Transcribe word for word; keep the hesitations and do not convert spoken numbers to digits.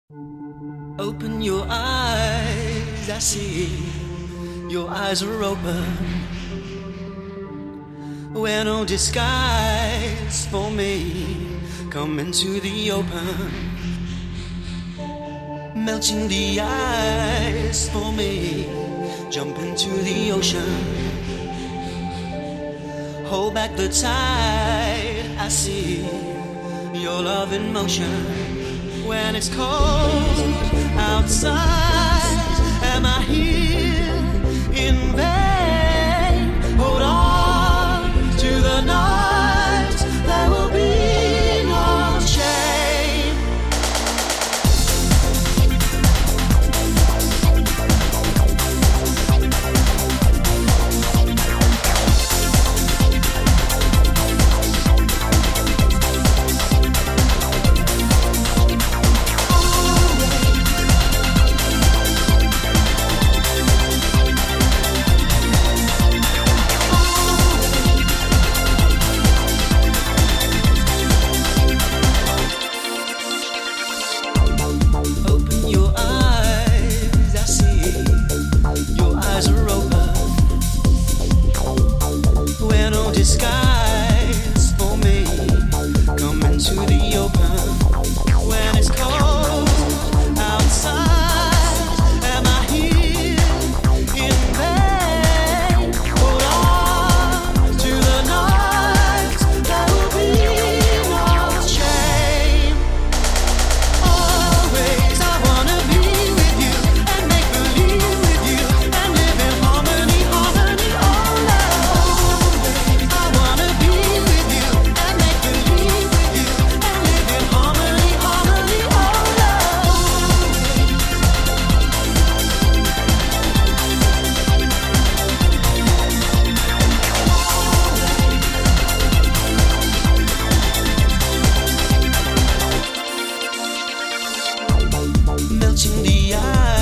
Open your eyes, I see your eyes are open. Where no disguise for me, come into the open. Melting the ice for me, jump into the ocean. Hold back the tide, I see your love in motion. When it's cold outside, am I here in vain? Hold on to the night, there will be no shame. Disguise for me, come into the open. When it's cold outside, am I here in vain? Hold on to the night, there will be no shame. Always I wanna be with you and make believe with you and live in harmony, harmony, oh love. I wanna be with you and make believe with you and live in harmony, harmony, oh love. Melting the ice.